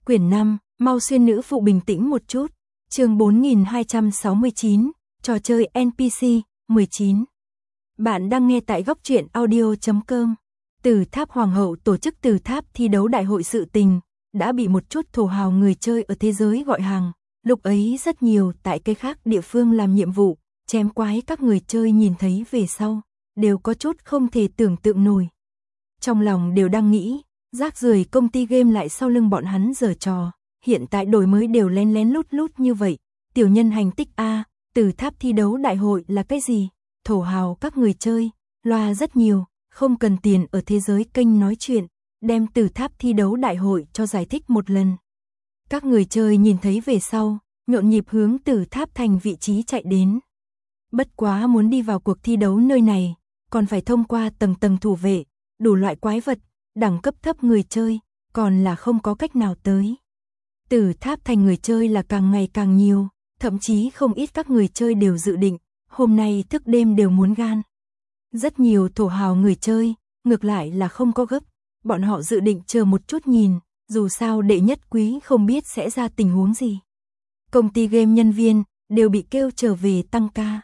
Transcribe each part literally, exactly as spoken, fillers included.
Quyển năm, mau xuyên nữ phụ bình tĩnh một chút. Chương bốn nghìn hai trăm sáu mươi chín, trò chơi en pê xê, mười chín. Bạn đang nghe tại góc truyện audio chấm com. Tử Tháp Hoàng hậu tổ chức Tử Tháp thi đấu đại hội sự tình, đã bị một chút thổ hào người chơi ở thế giới gọi hàng. Lúc ấy rất nhiều tại cái khác địa phương làm nhiệm vụ, chém quái các người chơi nhìn thấy về sau, đều có chút không thể tưởng tượng nổi. Trong lòng đều đang nghĩ, rác rưởi công ty game lại sau lưng bọn hắn giở trò, hiện tại đổi mới đều lén lén lút lút như vậy, tiểu nhân hành tích A, Tử Tháp thi đấu đại hội là cái gì? Thổ hào các người chơi, loa rất nhiều, không cần tiền ở thế giới kênh nói chuyện, đem Tử Tháp thi đấu đại hội cho giải thích một lần. Các người chơi nhìn thấy về sau, nhộn nhịp hướng Tử Tháp thành vị trí chạy đến. Bất quá muốn đi vào cuộc thi đấu nơi này, còn phải thông qua tầng tầng thủ vệ, đủ loại quái vật, đẳng cấp thấp người chơi, còn là không có cách nào tới. Tử Tháp thành người chơi là càng ngày càng nhiều, thậm chí không ít các người chơi đều dự định, hôm nay thức đêm đều muốn gan. Rất nhiều thổ hào người chơi, ngược lại là không có gấp, bọn họ dự định chờ một chút nhìn, dù sao đệ nhất quý không biết sẽ ra tình huống gì. Công ty game nhân viên, đều bị kêu trở về tăng ca.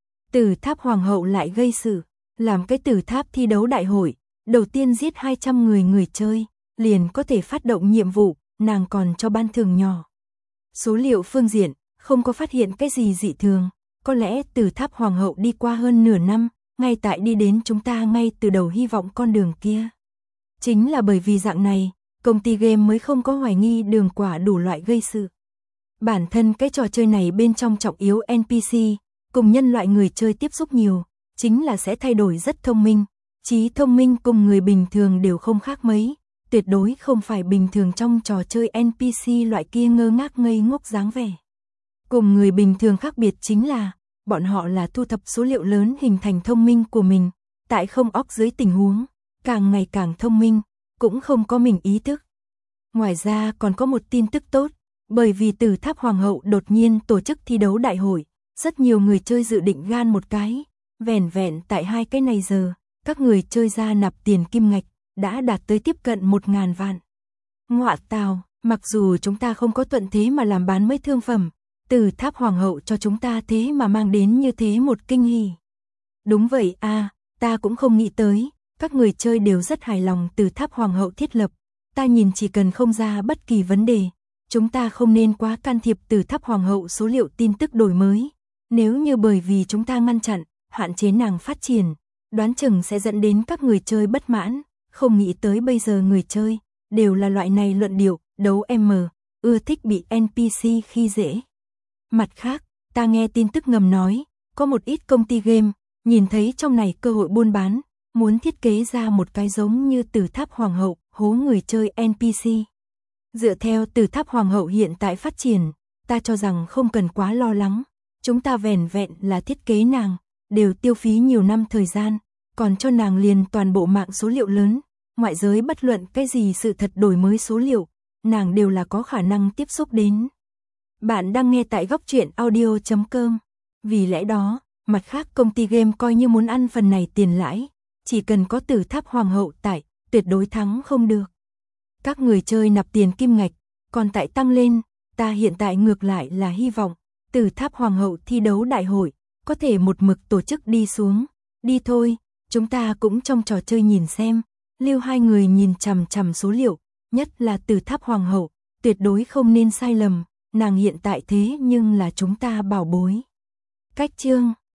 Tử Tháp Hoàng hậu lại gây sự, làm cái Tử Tháp thi đấu đại hội, đầu tiên giết hai trăm người người chơi, liền có thể phát động nhiệm vụ, nàng còn cho ban thưởng nhỏ. Số liệu phương diện, không có phát hiện cái gì dị thường, có lẽ Tử Tháp Hoàng hậu đi qua hơn nửa năm, ngay tại đi đến chúng ta ngay từ đầu hy vọng con đường kia. Chính là bởi vì dạng này, công ty game mới không có hoài nghi đường quả đủ loại gây sự. Bản thân cái trò chơi này bên trong trọng yếu en pê xê, cùng nhân loại người chơi tiếp xúc nhiều, chính là sẽ thay đổi rất thông minh. Trí thông minh cùng người bình thường đều không khác mấy, tuyệt đối không phải bình thường trong trò chơi en pê xê loại kia ngơ ngác ngây ngốc dáng vẻ. Cùng người bình thường khác biệt chính là, bọn họ là thu thập số liệu lớn hình thành thông minh của mình, tại không óc dưới tình huống, càng ngày càng thông minh, cũng không có mình ý thức. Ngoài ra còn có một tin tức tốt, bởi vì Tử Tháp Hoàng hậu đột nhiên tổ chức thi đấu đại hội, rất nhiều người chơi dự định gan một cái, vẻn vẹn tại hai cái này giờ, các người chơi ra nạp tiền kim ngạch, đã đạt tới tiếp cận một ngàn vạn. Ngọa tào, mặc dù chúng ta không có thuận thế mà làm bán mấy thương phẩm, Tử Tháp Hoàng hậu cho chúng ta thế mà mang đến như thế một kinh hỉ. Đúng vậy a, ta cũng không nghĩ tới, các người chơi đều rất hài lòng Tử Tháp Hoàng hậu thiết lập, ta nhìn chỉ cần không ra bất kỳ vấn đề, chúng ta không nên quá can thiệp Tử Tháp Hoàng hậu số liệu tin tức đổi mới, nếu như bởi vì chúng ta ngăn chặn, hạn chế nàng phát triển, đoán chừng sẽ dẫn đến các người chơi bất mãn, không nghĩ tới bây giờ người chơi, đều là loại này luận điệu, đấu M, ưa thích bị en pê xê khi dễ. Mặt khác, ta nghe tin tức ngầm nói, có một ít công ty game, nhìn thấy trong này cơ hội buôn bán, muốn thiết kế ra một cái giống như Tử Tháp Hoàng hậu, hố người chơi en pê xê. Dựa theo Tử Tháp Hoàng hậu hiện tại phát triển, ta cho rằng không cần quá lo lắng, chúng ta vẻn vẹn là thiết kế nàng, đều tiêu phí nhiều năm thời gian, còn cho nàng liền toàn bộ mạng số liệu lớn, ngoại giới bất luận cái gì sự thật đổi mới số liệu, nàng đều là có khả năng tiếp xúc đến. Bạn đang nghe tại góc truyện audio chấm com. Vì lẽ đó, mặt khác công ty game coi như muốn ăn phần này tiền lãi, chỉ cần có Tử Tháp Hoàng hậu tại, tuyệt đối thắng không được. Các người chơi nạp tiền kim ngạch, còn tại tăng lên, ta hiện tại ngược lại là hy vọng, Tử Tháp Hoàng hậu thi đấu đại hội, có thể một mực tổ chức đi xuống, đi thôi, chúng ta cũng trong trò chơi nhìn xem, lưu hai người nhìn chằm chằm số liệu, nhất là Tử Tháp Hoàng hậu, tuyệt đối không nên sai lầm, nàng hiện tại thế nhưng là chúng ta bảo bối. Cách chương